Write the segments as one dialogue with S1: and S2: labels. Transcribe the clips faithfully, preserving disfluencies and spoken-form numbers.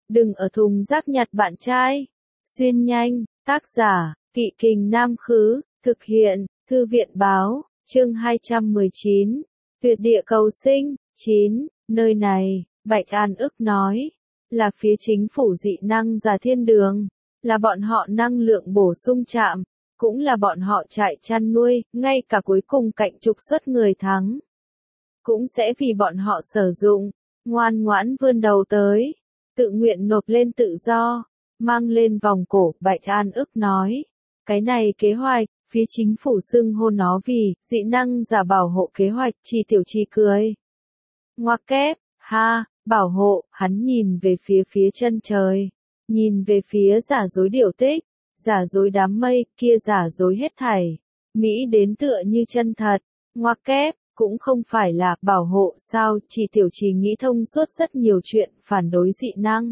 S1: Đừng ở thùng rác nhặt bạn trai. Xuyên nhanh, tác giả, Kỵ Kình Nam Khứ, thực hiện, Thư viện Báo, chương hai trăm mười chín, Tuyệt địa cầu sinh, chín, nơi này, Bạch An ức nói, là phía chính phủ dị năng giả thiên đường, là bọn họ năng lượng bổ sung trạm, cũng là bọn họ trại chăn nuôi, ngay cả cuối cùng cạnh trục xuất người thắng. Cũng sẽ vì bọn họ sử dụng, ngoan ngoãn vươn đầu tới, tự nguyện nộp lên tự do, mang lên vòng cổ, Bạch An ức nói. Cái này kế hoạch, phía chính phủ xưng hô nó vì, dị năng giả bảo hộ kế hoạch, Chi Tiểu Chi cười. Ngoặc kép, ha, bảo hộ, hắn nhìn về phía phía chân trời, nhìn về phía giả dối điều tích, giả dối đám mây, kia giả dối hết thảy. Mỹ đến tựa như chân thật, ngoặc kép, cũng không phải là bảo hộ sao, Chi Tiểu Chi nghĩ thông suốt rất nhiều chuyện, phản đối dị năng.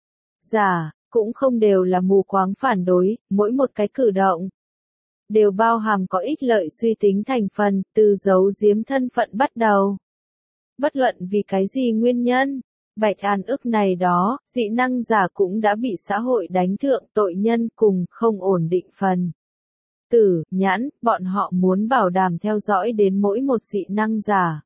S1: Giả, cũng không đều là mù quáng phản đối, mỗi một cái cử động đều bao hàm có ích lợi suy tính thành phần, từ giấu giếm thân phận bắt đầu. Bất luận vì cái gì nguyên nhân, Bạch An ức này đó, dị năng giả cũng đã bị xã hội đánh thượng tội nhân cùng không ổn định phần. Tử, nhãn, bọn họ muốn bảo đảm theo dõi đến mỗi một dị năng giả.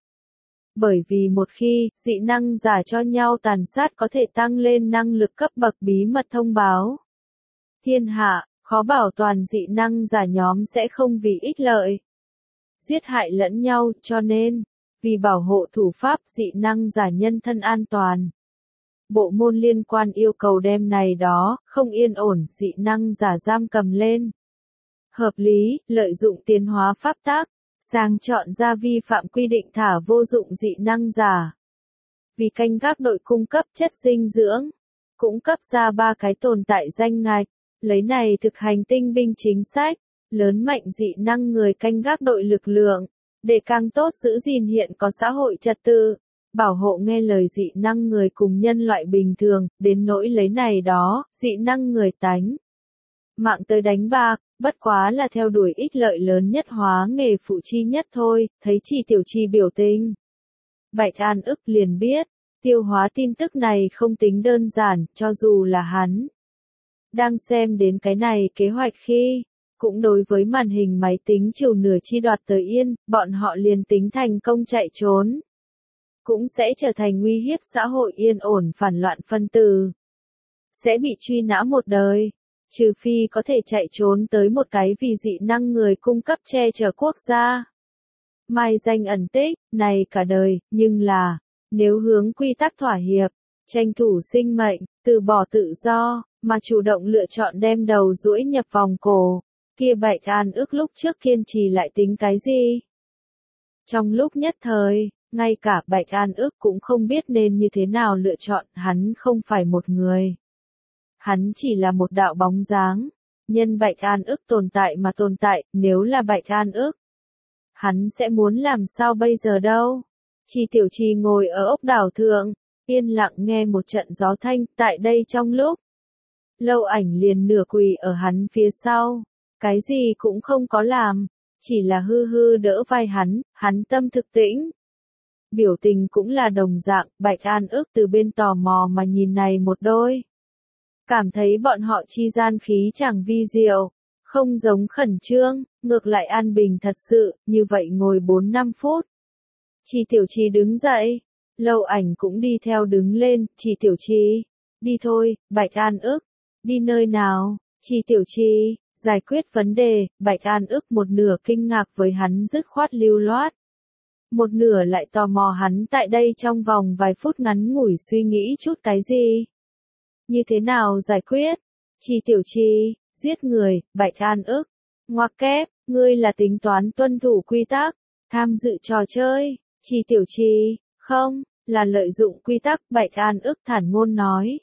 S1: Bởi vì một khi, dị năng giả cho nhau tàn sát có thể tăng lên năng lực cấp bậc bí mật thông báo. Thiên hạ, khó bảo toàn dị năng giả nhóm sẽ không vì ích lợi giết hại lẫn nhau, cho nên, vì bảo hộ thủ pháp dị năng giả nhân thân an toàn. Bộ môn liên quan yêu cầu đem này đó, không yên ổn, dị năng giả giam cầm lên. Hợp lý, lợi dụng tiến hóa pháp tác, sang chọn ra vi phạm quy định thả vô dụng dị năng giả. Vì canh gác đội cung cấp chất dinh dưỡng, cũng cấp ra ba cái tồn tại danh ngạch, lấy này thực hành tinh binh chính sách, lớn mạnh dị năng người canh gác đội lực lượng, để càng tốt giữ gìn hiện có xã hội trật tự, bảo hộ nghe lời dị năng người cùng nhân loại bình thường, đến nỗi lấy này đó, dị năng người tánh. Mạng tới đánh bạc, bất quá là theo đuổi ích lợi lớn nhất hóa nghề phụ chi nhất thôi, thấy Chi Tiểu Chi biểu tình. Bạch An ức liền biết, tiêu hóa tin tức này không tính đơn giản, cho dù là hắn. Đang xem đến cái này kế hoạch khi, cũng đối với màn hình máy tính chiều nửa chi đoạt tới yên, bọn họ liền tính thành công chạy trốn. Cũng sẽ trở thành nguy hiếp xã hội yên ổn phản loạn phân tử. Sẽ bị truy nã một đời. Trừ phi có thể chạy trốn tới một cái vì dị năng người cung cấp che chở quốc gia. Mai danh ẩn tích, này cả đời, nhưng là, nếu hướng quy tắc thỏa hiệp, tranh thủ sinh mệnh, từ bỏ tự do, mà chủ động lựa chọn đem đầu duỗi nhập vòng cổ, kia Bạch An ức lúc trước kiên trì lại tính cái gì? Trong lúc nhất thời, ngay cả Bạch An ức cũng không biết nên như thế nào lựa chọn, hắn không phải một người. Hắn chỉ là một đạo bóng dáng, nhân Bạch An ức tồn tại mà tồn tại, nếu là Bạch An ức. Hắn sẽ muốn làm sao bây giờ đâu? Chi Tiểu Chi ngồi ở ốc đảo thượng, yên lặng nghe một trận gió thanh, tại đây trong lúc. Lâu Ảnh liền nửa quỳ ở hắn phía sau, cái gì cũng không có làm, chỉ là hư hư đỡ vai hắn, hắn tâm thực tĩnh. Biểu tình cũng là đồng dạng, Bạch An ức từ bên tò mò mà nhìn này một đôi. Cảm thấy bọn họ chi gian khí chẳng vi diệu, không giống khẩn trương, ngược lại an bình thật sự, như vậy ngồi bốn năm phút. Chi Tiểu Chi đứng dậy, Lâu Ảnh cũng đi theo đứng lên, Chi Tiểu Chi, đi thôi, Bạch An ức, đi nơi nào, Chi Tiểu Chi, giải quyết vấn đề, Bạch An ức một nửa kinh ngạc với hắn dứt khoát lưu loát. Một nửa lại tò mò hắn tại đây trong vòng vài phút ngắn ngủi suy nghĩ chút cái gì. Như thế nào giải quyết? Chi Tiểu Chi, giết người, Bạch An ức. Ngoặc kép, ngươi là tính toán tuân thủ quy tắc, tham dự trò chơi. Chi Tiểu Chi, không, là lợi dụng quy tắc, Bạch An ức thản ngôn nói.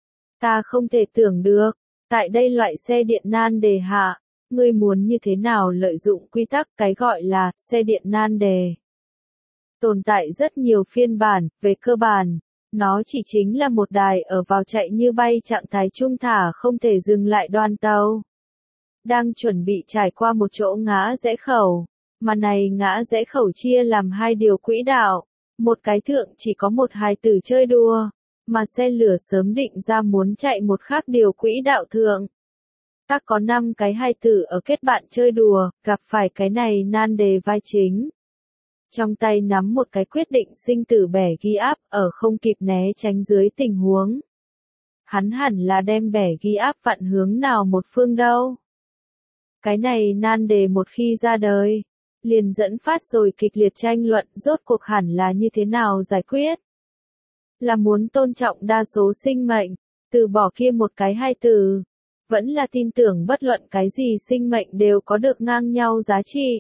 S1: Ta không thể tưởng được, tại đây loại xe điện nan đề hạ, ngươi muốn như thế nào lợi dụng quy tắc, cái gọi là xe điện nan đề. Tồn tại rất nhiều phiên bản, về cơ bản. Nó chỉ chính là một đài ở vào chạy như bay trạng thái trung thả không thể dừng lại đoàn tàu. Đang chuẩn bị trải qua một chỗ ngã rẽ khẩu, mà này ngã rẽ khẩu chia làm hai điều quỹ đạo. Một cái thượng chỉ có một hài tử chơi đùa, mà xe lửa sớm định ra muốn chạy một khác điều quỹ đạo thượng. Ta có năm cái hai tử ở kết bạn chơi đùa, gặp phải cái này nan đề vai chính. Trong tay nắm một cái quyết định sinh tử bẻ ghi áp ở không kịp né tránh dưới tình huống. Hắn hẳn là đem bẻ ghi áp vặn hướng nào một phương đâu. Cái này nan đề một khi ra đời, liền dẫn phát rồi kịch liệt tranh luận rốt cuộc hẳn là như thế nào giải quyết. Là muốn tôn trọng đa số sinh mệnh, từ bỏ kia một cái hai từ, vẫn là tin tưởng bất luận cái gì sinh mệnh đều có được ngang nhau giá trị.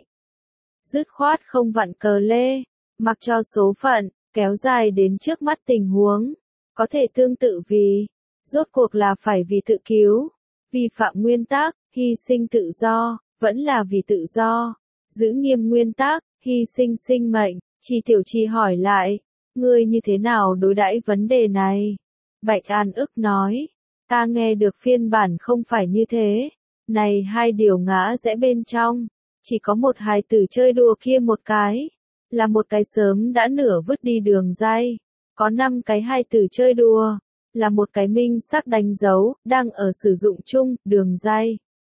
S1: Dứt khoát không vặn cờ lê, mặc cho số phận, kéo dài đến trước mắt tình huống, có thể tương tự vì, rốt cuộc là phải vì tự cứu, vi phạm nguyên tắc, hy sinh tự do, vẫn là vì tự do, giữ nghiêm nguyên tắc, hy sinh sinh mệnh. Chi Tiểu Chi hỏi lại, ngươi như thế nào đối đãi vấn đề này? Bạch An ức nói, ta nghe được phiên bản không phải như thế, này hai điều ngã rẽ bên trong, chỉ có một hài tử chơi đùa kia một cái, là một cái sớm đã nửa vứt đi đường dây, có năm cái hai tử chơi đùa, là một cái minh xác đánh dấu, đang ở sử dụng chung, đường dây.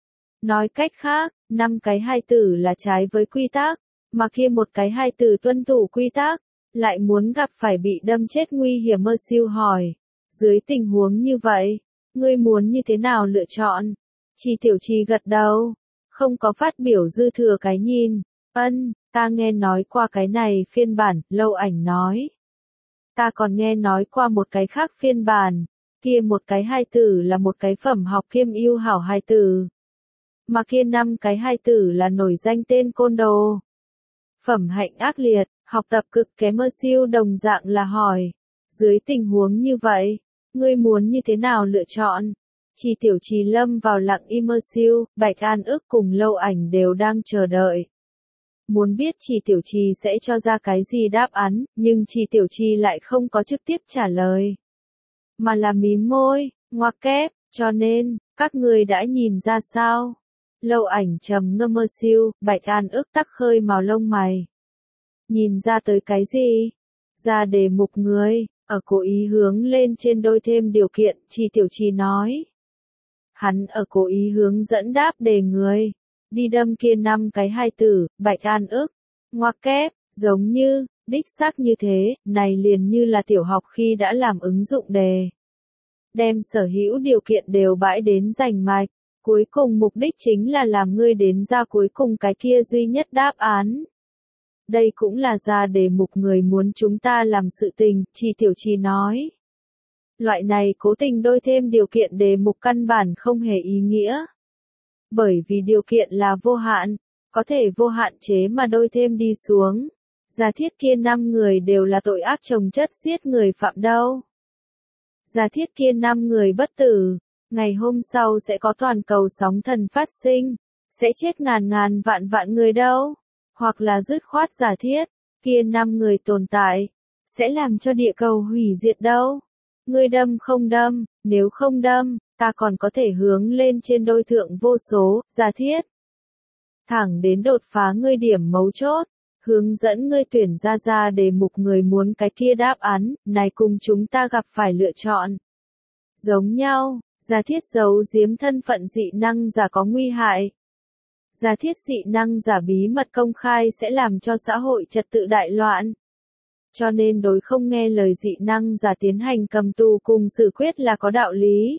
S1: Nói cách khác, năm cái hai tử là trái với quy tắc, mà kia một cái hai tử tuân thủ quy tắc, lại muốn gặp phải bị đâm chết nguy hiểm. Mơ siêu hỏi, dưới tình huống như vậy, ngươi muốn như thế nào lựa chọn? Chi Tiểu Chi gật đầu, không có phát biểu dư thừa cái nhìn. Ân, ta nghe nói qua cái này phiên bản, Lâu Ảnh nói. Ta còn nghe nói qua một cái khác phiên bản, kia một cái hai tử là một cái phẩm học kiêm yêu hảo hai tử. Mà kia năm cái hai tử là nổi danh tên côn đồ. Phẩm hạnh ác liệt, học tập cực kém. Mơ siêu đồng dạng là hỏi, dưới tình huống như vậy, ngươi muốn như thế nào lựa chọn? Chi Tiểu Chi lâm vào lặng im. Mơ siêu, Bạch An ức cùng Lâu Ảnh đều đang chờ đợi. Muốn biết Chi Tiểu Chi sẽ cho ra cái gì đáp án, nhưng Chi Tiểu Chi lại không có trực tiếp trả lời. Mà là mím môi, ngoác kép, cho nên, các người đã nhìn ra sao? Lâu Ảnh trầm ngâm. Mơ siêu, Bạch An ức tắc khơi màu lông mày. Nhìn ra tới cái gì? Ra đề mục người, ở cố ý hướng lên trên đôi thêm điều kiện. Chi Tiểu Chi nói. Hắn ở cố ý hướng dẫn đáp đề người. Đi đâm kia năm cái hai tử. Bạch An ức, ngoác kép, giống như, đích xác như thế, này liền như là tiểu học khi đã làm ứng dụng đề. Đem sở hữu điều kiện đều bãi đến rành mạch, cuối cùng mục đích chính là làm ngươi đến ra cuối cùng cái kia duy nhất đáp án. Đây cũng là ra đề mục người muốn chúng ta làm sự tình. Chi Tiểu Chi nói. Loại này cố tình đôi thêm điều kiện đề mục căn bản không hề ý nghĩa. Bởi vì điều kiện là vô hạn, có thể vô hạn chế mà đôi thêm đi xuống. Giả thiết kia năm người đều là tội ác chồng chất giết người phạm đâu. Giả thiết kia năm người bất tử, ngày hôm sau sẽ có toàn cầu sóng thần phát sinh, sẽ chết ngàn ngàn vạn vạn người đâu. Hoặc là dứt khoát giả thiết, kia năm người tồn tại, sẽ làm cho địa cầu hủy diệt đâu. Ngươi đâm không đâm, nếu không đâm, ta còn có thể hướng lên trên đôi thượng vô số, giả thiết. Thẳng đến đột phá ngươi điểm mấu chốt, hướng dẫn ngươi tuyển ra ra đề mục người muốn cái kia đáp án, này cùng chúng ta gặp phải lựa chọn. Giống nhau, giả thiết giấu giếm thân phận dị năng giả có nguy hại. Giả thiết dị năng giả bí mật công khai sẽ làm cho xã hội trật tự đại loạn. Cho nên đối không nghe lời dị năng giả tiến hành cầm tù cùng xử quyết là có đạo lý.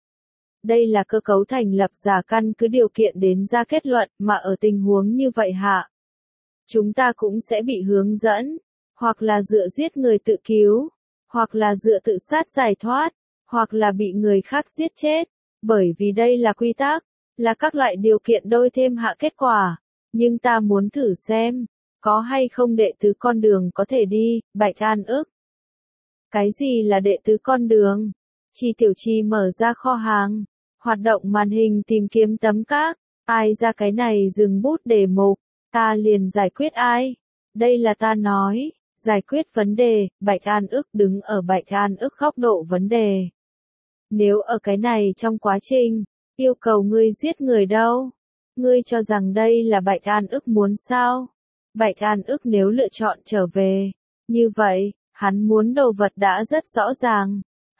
S1: Đây là cơ cấu thành lập giả căn cứ điều kiện đến ra kết luận, mà ở tình huống như vậy hạ. Chúng ta cũng sẽ bị hướng dẫn, hoặc là dựa giết người tự cứu, hoặc là dựa tự sát giải thoát, hoặc là bị người khác giết chết, bởi vì đây là quy tắc, là các loại điều kiện đôi thêm hạ kết quả. Nhưng ta muốn thử xem, có hay không đệ tứ con đường có thể đi. Bạch An ức. Cái gì là đệ tứ con đường? Chi Tiểu Chi mở ra kho hàng, hoạt động màn hình tìm kiếm tấm các, ai ra cái này dừng bút đề mục, ta liền giải quyết ai. Đây là ta nói, giải quyết vấn đề. Bạch An ức đứng ở Bạch An ức góc độ vấn đề. Nếu ở cái này trong quá trình, yêu cầu ngươi giết người đâu? Ngươi cho rằng đây là Bạch An ức muốn sao? Bạch An ức nếu lựa chọn trở về, như vậy, hắn muốn đồ vật đã rất rõ ràng.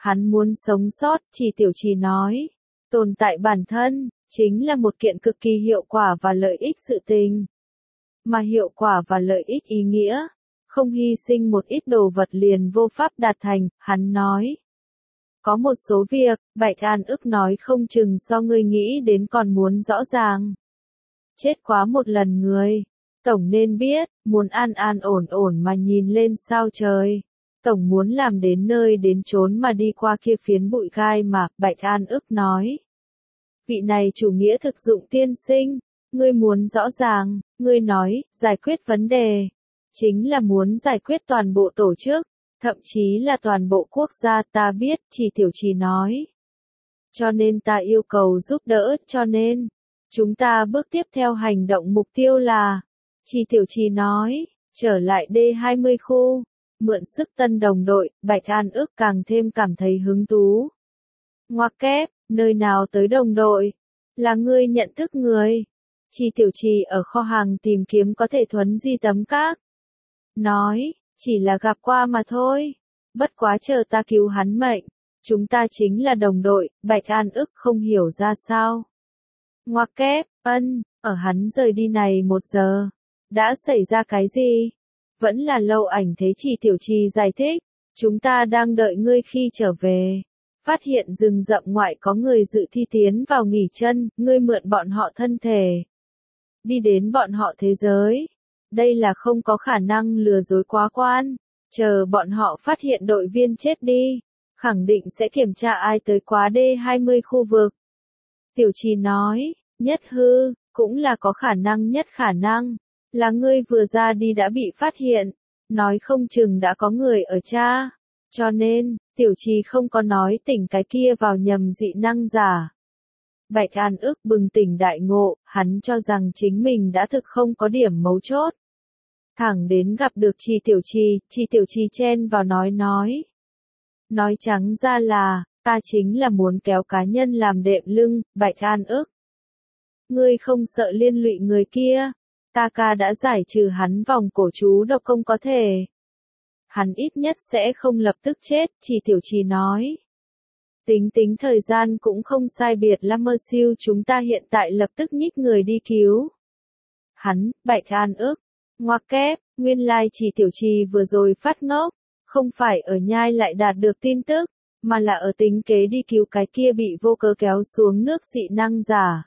S1: Hắn muốn sống sót, Trì Tiểu Trì nói. Tồn tại bản thân, chính là một kiện cực kỳ hiệu quả và lợi ích sự tình. Mà hiệu quả và lợi ích ý nghĩa, không hy sinh một ít đồ vật liền vô pháp đạt thành, hắn nói. Có một số việc, Bạch An ức nói không chừng do ngươi nghĩ đến còn muốn rõ ràng. Chết quá một lần người. Tổng nên biết, muốn an an ổn ổn mà nhìn lên sao trời. Tổng muốn làm đến nơi đến chốn mà đi qua kia phiến bụi gai mà, Bạch An ức nói. Vị này chủ nghĩa thực dụng tiên sinh, ngươi muốn rõ ràng, ngươi nói, giải quyết vấn đề. Chính là muốn giải quyết toàn bộ tổ chức, thậm chí là toàn bộ quốc gia ta biết, Trì Tiểu Trì nói. Cho nên ta yêu cầu giúp đỡ, cho nên, chúng ta bước tiếp theo hành động mục tiêu là, Trì Tiểu Trì nói, trở lại D hai mươi khu, mượn sức tân đồng đội, Bạch An ức càng thêm cảm thấy hứng thú. Ngoặc kép, nơi nào tới đồng đội? Là ngươi nhận thức người. Trì Tiểu Trì ở kho hàng tìm kiếm có thể thuấn di tấm các. Nói, chỉ là gặp qua mà thôi. Bất quá chờ ta cứu hắn mệnh. Chúng ta chính là đồng đội, Bạch An ức không hiểu ra sao. Ngoặc kép, ân, ở hắn rời đi này một giờ. Đã xảy ra cái gì? Vẫn là Lâu Ảnh thấy Trì Tiểu Trì giải thích. Chúng ta đang đợi ngươi khi trở về. Phát hiện rừng rậm ngoại có người dự thi tiến vào nghỉ chân, ngươi mượn bọn họ thân thể. Đi đến bọn họ thế giới. Đây là không có khả năng lừa dối quá quan. Chờ bọn họ phát hiện đội viên chết đi. Khẳng định sẽ kiểm tra ai tới quá D hai mươi khu vực. Tiểu Trì nói, nhất hư, cũng là có khả năng nhất khả năng. Là ngươi vừa ra đi đã bị phát hiện. Nói không chừng đã có người ở cha. Cho nên, Tiểu Trì không có nói tỉnh cái kia vào nhầm dị năng giả. Bạch An ức bừng tỉnh đại ngộ, hắn cho rằng chính mình đã thực không có điểm mấu chốt. Thẳng đến gặp được Trì Tiểu Trì, Trì Tiểu Trì chen vào nói nói. Nói trắng ra là, ta chính là muốn kéo cá nhân làm đệm lưng, Bạch An ức. Ngươi không sợ liên lụy người kia, ta ca đã giải trừ hắn vòng cổ chú độc công có thể. Hắn ít nhất sẽ không lập tức chết, Trì Tiểu Trì nói. Tính tính thời gian cũng không sai biệt lắm mơ siêu chúng ta hiện tại lập tức nhích người đi cứu. Hắn, Bạch An ức, ngoặc kép, nguyên lai Trì Tiểu Trì vừa rồi phát ngốc, không phải ở nhai lại đạt được tin tức, mà là ở tính kế đi cứu cái kia bị vô cớ kéo xuống nước dị năng giả.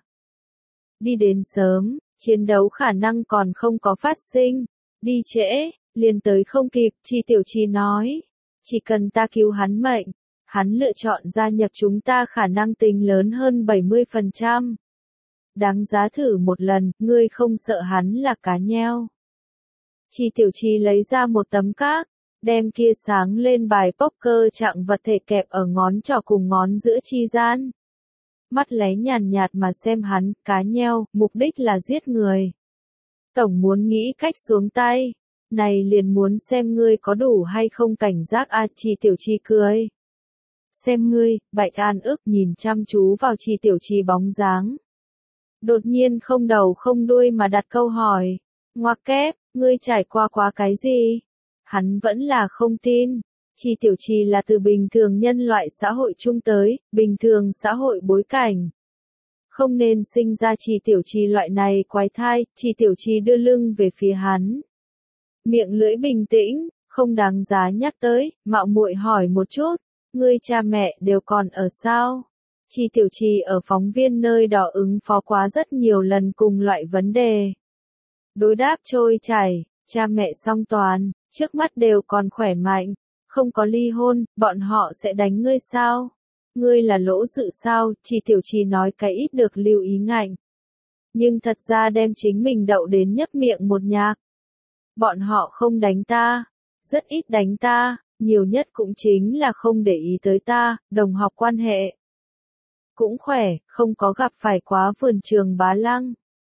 S1: Đi đến sớm, chiến đấu khả năng còn không có phát sinh, đi trễ. Liền tới không kịp, Trì Tiểu Trì nói. Chỉ cần ta cứu hắn mệnh, hắn lựa chọn gia nhập chúng ta khả năng tính lớn hơn bảy mươi phần trăm. Đáng giá thử một lần, ngươi không sợ hắn là cá nheo. Trì Tiểu Trì lấy ra một tấm các, đem kia sáng lên bài poker trạng vật thể kẹp ở ngón trỏ cùng ngón giữa chi gian. Mắt lé nhàn nhạt mà xem hắn, cá nheo, mục đích là giết người. Tổng muốn nghĩ cách xuống tay. Này liền muốn xem ngươi có đủ hay không cảnh giác a, Trì Tiểu Trì cười. Xem ngươi, Bạch An ức nhìn chăm chú vào Trì Tiểu Trì bóng dáng. Đột nhiên không đầu không đuôi mà đặt câu hỏi. Ngoặc kép, ngươi trải qua quá cái gì? Hắn vẫn là không tin. Trì Tiểu Trì là từ bình thường nhân loại xã hội chung tới, bình thường xã hội bối cảnh. Không nên sinh ra Trì Tiểu Trì loại này quái thai, Trì Tiểu Trì đưa lưng về phía hắn. Miệng lưỡi bình tĩnh, không đáng giá nhắc tới, mạo muội hỏi một chút, ngươi cha mẹ đều còn ở sao? Trì Tiểu Trì ở phóng viên nơi đó ứng phó quá rất nhiều lần cùng loại vấn đề. Đối đáp trôi chảy, cha mẹ song toàn, trước mắt đều còn khỏe mạnh, không có ly hôn, bọn họ sẽ đánh ngươi sao? Ngươi là lỗ dự sao? Trì Tiểu Trì nói cái ít được lưu ý ngạnh. Nhưng thật ra đem chính mình đậu đến nhấp miệng một nhạc. Bọn họ không đánh ta, rất ít đánh ta, nhiều nhất cũng chính là không để ý tới ta, đồng học quan hệ. Cũng khỏe, không có gặp phải quá vườn trường Bá Lăng.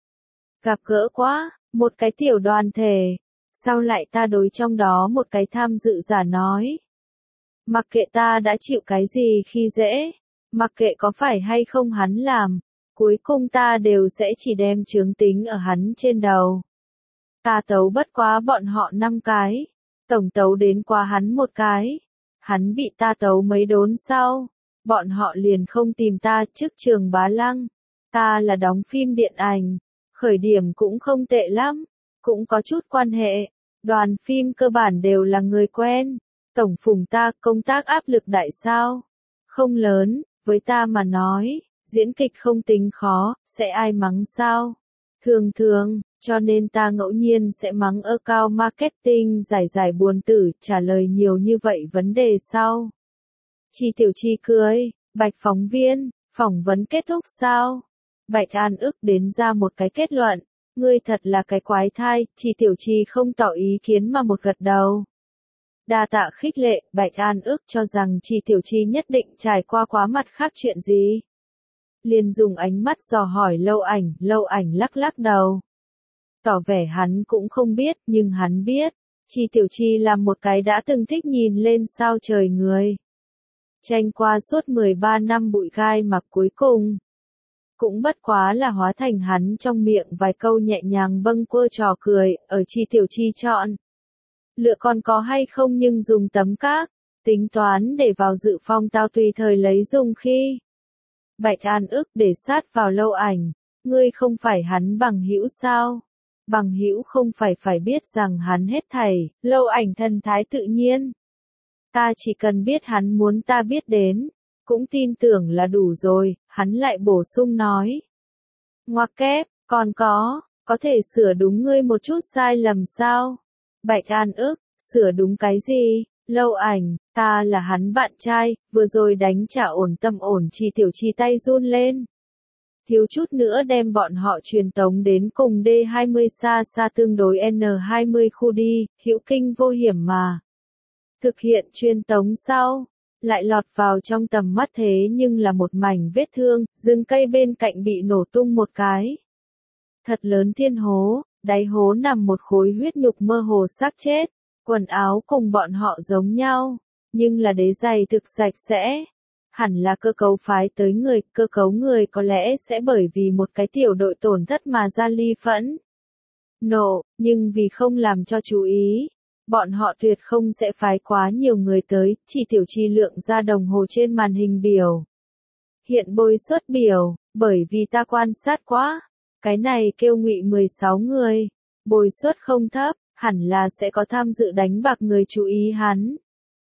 S1: Gặp gỡ quá, một cái tiểu đoàn thể, sao lại ta đối trong đó một cái tham dự giả nói. Mặc kệ ta đã chịu cái gì khi dễ, mặc kệ có phải hay không hắn làm, cuối cùng ta đều sẽ chỉ đem chướng tính ở hắn trên đầu. Ta tấu bất quá bọn họ năm cái, tổng tấu đến qua hắn một cái. Hắn bị ta tấu mấy đốn sau, bọn họ liền không tìm ta trước Trường Bá Lăng. Ta là đóng phim điện ảnh, khởi điểm cũng không tệ lắm, cũng có chút quan hệ, đoàn phim cơ bản đều là người quen. Tổng phùng ta công tác áp lực đại sao? Không lớn, với ta mà nói, diễn kịch không tính khó, sẽ ai mắng sao? Thường thường, cho nên ta ngẫu nhiên sẽ mắng account marketing giải giải buồn tử, trả lời nhiều như vậy vấn đề sau. Chi Tiểu Chi cười, Bạch phóng viên, phỏng vấn kết thúc sao? Bạch An ức đến ra một cái kết luận, ngươi thật là cái quái thai, Chi Tiểu Chi không tỏ ý kiến mà một gật đầu. Đa tạ khích lệ, Bạch An ức cho rằng Chi Tiểu Chi nhất định trải qua quá mặt khác chuyện gì. Liền dùng ánh mắt dò hỏi Lâu Ảnh, Lâu Ảnh lắc lắc đầu. Tỏ vẻ hắn cũng không biết, nhưng hắn biết, Chi Tiểu Chi là một cái đã từng thích nhìn lên sao trời người. Tranh qua suốt mười ba năm bụi gai mặc cuối cùng. Cũng bất quá là hóa thành hắn trong miệng vài câu nhẹ nhàng bâng quơ trò cười, ở Chi Tiểu Chi chọn. Lựa còn có hay không nhưng dùng tấm các, tính toán để vào dự phong tao tùy thời lấy dùng khi. Bạch An ức để sát vào Lâu Ảnh, ngươi không phải hắn bằng hữu sao? Bằng hữu không phải phải biết rằng hắn hết thảy, Lâu Ảnh thần thái tự nhiên. Ta chỉ cần biết hắn muốn ta biết đến, cũng tin tưởng là đủ rồi, hắn lại bổ sung nói. Ngoặc kép, còn có, có thể sửa đúng ngươi một chút sai lầm sao? Bạch An ức, sửa đúng cái gì? Lâu Ảnh, ta là hắn bạn trai, vừa rồi đánh trả ổn tâm ổn Chi Tiểu Chi tay run lên. Thiếu chút nữa đem bọn họ truyền tống đến cùng D hai mươi xa xa tương đối N hai mươi khu đi, hữu kinh vô hiểm mà. Thực hiện truyền tống sau, lại lọt vào trong tầm mắt thế nhưng là một mảnh vết thương, rừng cây bên cạnh bị nổ tung một cái. Thật lớn thiên hố, đáy hố nằm một khối huyết nhục mơ hồ xác chết, quần áo cùng bọn họ giống nhau, nhưng là đế giày thực sạch sẽ. Hẳn là cơ cấu phái tới người, cơ cấu người có lẽ sẽ bởi vì một cái tiểu đội tổn thất mà ra ly phẫn. Nộ, nhưng vì không làm cho chú ý, bọn họ tuyệt không sẽ phái quá nhiều người tới, Chỉ Tiểu Chi lượng ra đồng hồ trên màn hình biểu. Hiện bôi xuất biểu, bởi vì ta quan sát quá, cái này kêu ngụy mười sáu người, bồi suất không thấp, hẳn là sẽ có tham dự đánh bạc người chú ý hắn.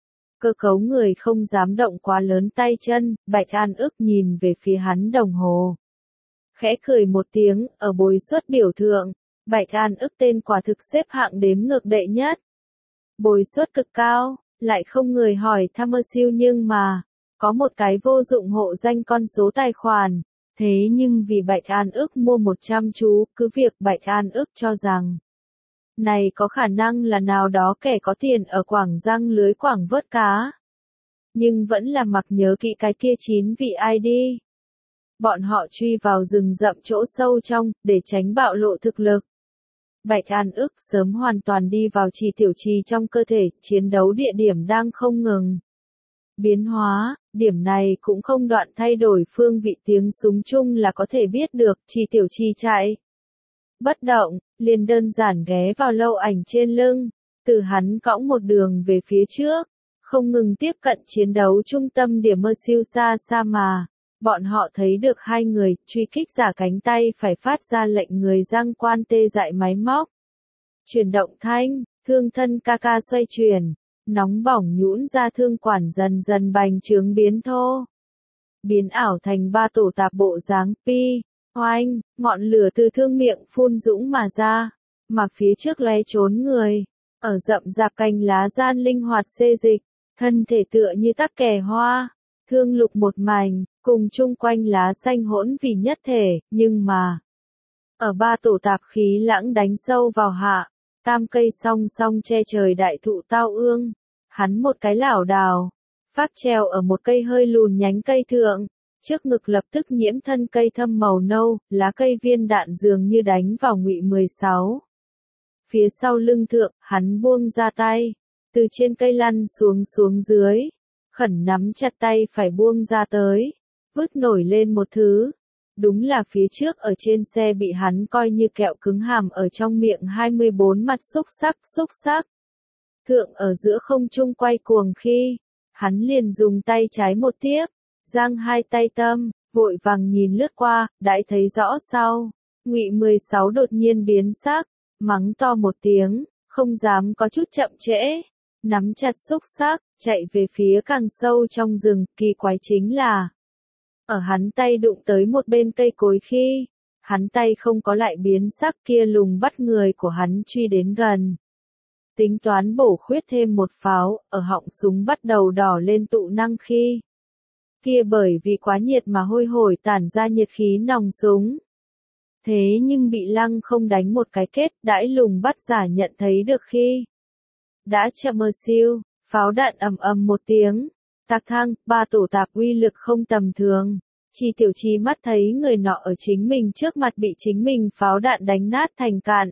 S1: Cơ cấu người không dám động quá lớn tay chân, Bạch An ức nhìn về phía hắn đồng hồ. Khẽ cười một tiếng, ở bồi suất biểu thượng, Bạch An ức tên quả thực xếp hạng đếm ngược đệ nhất. Bồi suất cực cao, lại không người hỏi tham mơ siêu nhưng mà, có một cái vô dụng hộ danh con số tài khoản. Thế nhưng vì Bạch An ức mua một trăm chú, cứ việc Bạch An ức cho rằng này có khả năng là nào đó kẻ có tiền ở Quảng răng lưới Quảng vớt cá. Nhưng vẫn là mặc nhớ kỹ cái kia chín vị i đê. Bọn họ truy vào rừng rậm chỗ sâu trong, để tránh bạo lộ thực lực. Bạch An ức sớm hoàn toàn đi vào Chi Tiểu Chi trong cơ thể, chiến đấu địa điểm đang không ngừng biến hóa, điểm này cũng không đoạn thay đổi phương vị tiếng súng chung là có thể biết được, Chi Tiểu Chi chạy. Bất động, liền đơn giản ghé vào Lâu Ảnh trên lưng, từ hắn cõng một đường về phía trước, không ngừng tiếp cận chiến đấu trung tâm điểm mơ siêu xa xa mà. Bọn họ thấy được hai người, truy kích giả cánh tay phải phát ra lệnh người giang quan tê dại máy móc. Chuyển động thanh, thương thân ca ca xoay chuyển, nóng bỏng nhũn ra thương quản dần dần bành trướng biến thô. Biến ảo thành ba tổ tạp bộ dáng pi, oanh, ngọn lửa từ thương miệng phun dũng mà ra, mà phía trước lóe trốn người, ở rậm rạp cành lá gian linh hoạt xê dịch, thân thể tựa như tắc kè hoa, thương lục một mảnh, cùng chung quanh lá xanh hỗn vì nhất thể, nhưng mà, ở ba tổ tạp khí lãng đánh sâu vào hạ, tam cây song song che trời đại thụ tao ương, hắn một cái lảo đảo, phát treo ở một cây hơi lùn nhánh cây thượng, trước ngực lập tức nhiễm thân cây thâm màu nâu, lá cây viên đạn dường như đánh vào ngụy mười sáu. Phía sau lưng thượng, hắn buông ra tay, từ trên cây lăn xuống xuống dưới, khẩn nắm chặt tay phải buông ra tới, vứt nổi lên một thứ. Đúng là phía trước ở trên xe bị hắn coi như kẹo cứng hàm ở trong miệng hai mươi bốn mặt xúc sắc xúc sắc. Thượng ở giữa không trung quay cuồng khi, Hắn liền dùng tay trái một tiếp, giang hai tay tâm, vội vàng nhìn lướt qua, đãi thấy rõ sau. Ngụy mười sáu đột nhiên biến sắc, mắng to một tiếng, không dám có chút chậm trễ, nắm chặt xúc xắc, chạy về phía càng sâu trong rừng. Kỳ quái chính là, ở hắn tay đụng tới một bên cây cối khi, hắn tay không có lại biến sắc, kia lùng bắt người của hắn truy đến gần. Tính toán bổ khuyết thêm một pháo, ở họng súng bắt đầu đỏ lên tụ năng khi. Kia bởi vì quá nhiệt mà hôi hổi tản ra nhiệt khí nòng súng. Thế nhưng bị Lăng Không đánh một cái kết, đãi lùng bắt giả nhận thấy được khi. Đã chậm mơ siêu, pháo đạn ầm ầm một tiếng, tạc thăng, ba tổ tạp uy lực không tầm thường. Chi Tiểu Chi mắt thấy người nọ ở chính mình trước mặt bị chính mình pháo đạn đánh nát thành cạn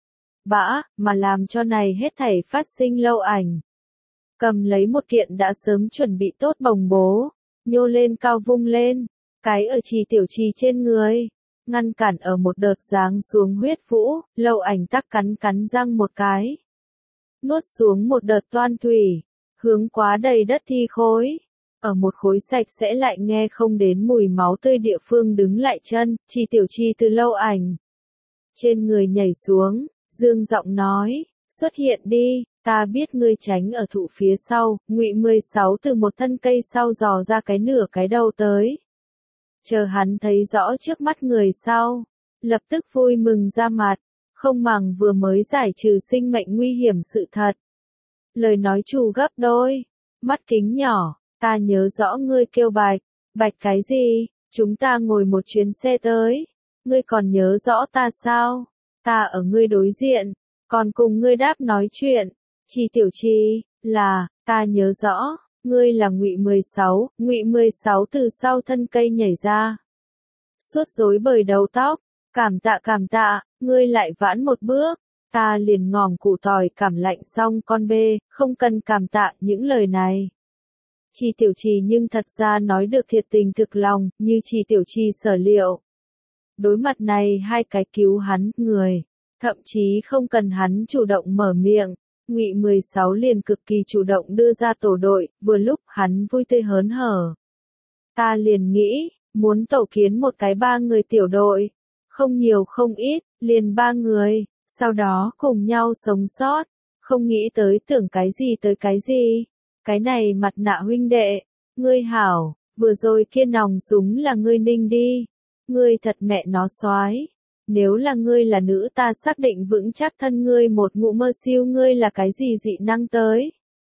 S1: bã, mà làm cho này hết thảy phát sinh Lâu Ảnh. Cầm lấy một kiện đã sớm chuẩn bị tốt bồng bố, nhô lên cao vung lên, cái ở Chi Tiểu Chi trên người, ngăn cản ở một đợt giáng xuống huyết vũ. Lâu Ảnh tắc cắn cắn răng một cái, nuốt xuống một đợt toan thủy, hướng quá đầy đất thi khối. Ở một khối sạch sẽ lại nghe không đến mùi máu tươi địa phương đứng lại chân. Chi Tiểu Chi từ Lâu Ảnh trên người nhảy xuống, dương giọng nói, xuất hiện đi, ta biết ngươi tránh ở thụ phía sau. Ngụy mười sáu từ một thân cây sau dò ra cái nửa cái đầu tới. Chờ hắn thấy rõ trước mắt người sau, lập tức vui mừng ra mặt, không màng vừa mới giải trừ sinh mệnh nguy hiểm sự thật. Lời nói trù gấp đôi, mắt kính nhỏ, ta nhớ rõ ngươi kêu Bạch, Bạch cái gì, chúng ta ngồi một chuyến xe tới, ngươi còn nhớ rõ ta sao, ta ở ngươi đối diện, còn cùng ngươi đáp nói chuyện. Chi Tiểu Chi, là, ta nhớ rõ, ngươi là Ngụy mười sáu. Ngụy mười sáu từ sau thân cây nhảy ra, suốt rối bời đầu tóc, cảm tạ cảm tạ, ngươi lại vãn một bước, ta liền ngòm củ tỏi cảm lạnh xong con bê, không cần cảm tạ những lời này. Chi Tiểu Chi nhưng thật ra nói được thiệt tình thực lòng, như Chi Tiểu Chi sở liệu. Đối mặt này hai cái cứu hắn người, thậm chí không cần hắn chủ động mở miệng, Ngụy mười sáu liền cực kỳ chủ động đưa ra tổ đội. Vừa lúc hắn vui tươi hớn hở, ta liền nghĩ, muốn tổ kiến một cái ba người tiểu đội, không nhiều không ít, liền ba người, sau đó cùng nhau sống sót, không nghĩ tới tưởng cái gì tới cái gì. Cái này mặt nạ huynh đệ, ngươi hảo, vừa rồi kia nòng súng là ngươi ninh đi, ngươi thật mẹ nó soái. Nếu là ngươi là nữ ta xác định vững chắc thân ngươi một ngụ mơ siêu. Ngươi là cái gì dị năng tới?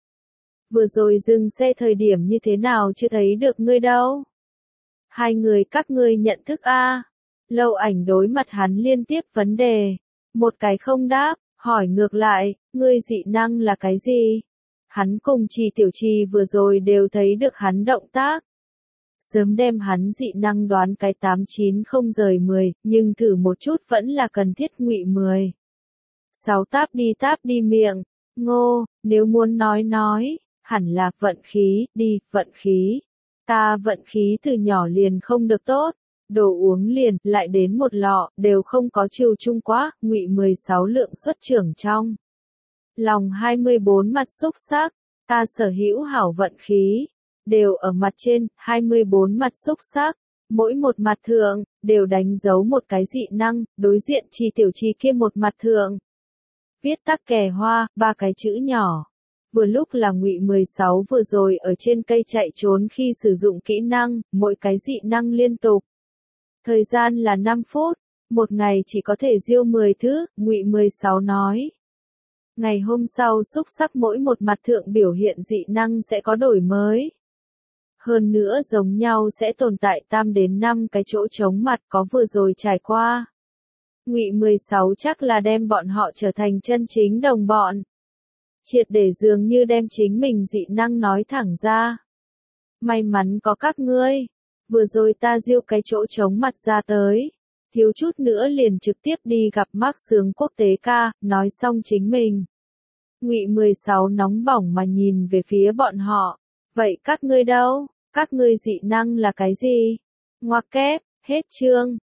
S1: Vừa rồi dừng xe thời điểm như thế nào chưa thấy được ngươi đâu? Hai người các ngươi nhận thức a? Lâu Ảnh đối mặt hắn liên tiếp vấn đề, một cái không đáp, hỏi ngược lại, ngươi dị năng là cái gì? Hắn cùng Chi Tiểu Chi vừa rồi đều thấy được hắn động tác. Sớm đem hắn dị năng đoán cái tám chín không rời mười, nhưng thử một chút vẫn là cần thiết. Ngụy mười sáu táp đi táp đi miệng, ngô, nếu muốn nói nói, hẳn là vận khí, đi, vận khí. Ta vận khí từ nhỏ liền không được tốt, đồ uống liền, lại đến một lọ, đều không có chiều chung quá. Ngụy mười sáu lượng xuất trưởng trong lòng hai mươi bốn mặt xúc sắc, ta sở hữu hảo vận khí, đều ở mặt trên. Hai mươi bốn mặt xúc sắc, mỗi một mặt thượng, đều đánh dấu một cái dị năng. Đối diện Chi Tiểu Chi kia một mặt thượng, viết tắc kè hoa, ba cái chữ nhỏ. Vừa lúc là Ngụy mười sáu vừa rồi ở trên cây chạy trốn khi sử dụng kỹ năng, mỗi cái dị năng liên tục. Thời gian là năm phút, một ngày chỉ có thể diêu mười thứ. Ngụy mười sáu nói. Ngày hôm sau xúc sắc mỗi một mặt thượng biểu hiện dị năng sẽ có đổi mới. Hơn nữa giống nhau sẽ tồn tại tam đến năm cái chỗ trống mặt có vừa rồi trải qua. Ngụy mười sáu chắc là đem bọn họ trở thành chân chính đồng bọn. Triệt để dường như đem chính mình dị năng nói thẳng ra. May mắn có các ngươi, vừa rồi ta diêu cái chỗ trống mặt ra tới, thiếu chút nữa liền trực tiếp đi gặp Mác Sướng quốc tế ca, nói xong chính mình. Ngụy mười sáu nóng bỏng mà nhìn về phía bọn họ, vậy các ngươi đâu, các ngươi dị năng là cái gì? Ngoặc kép, hết chương.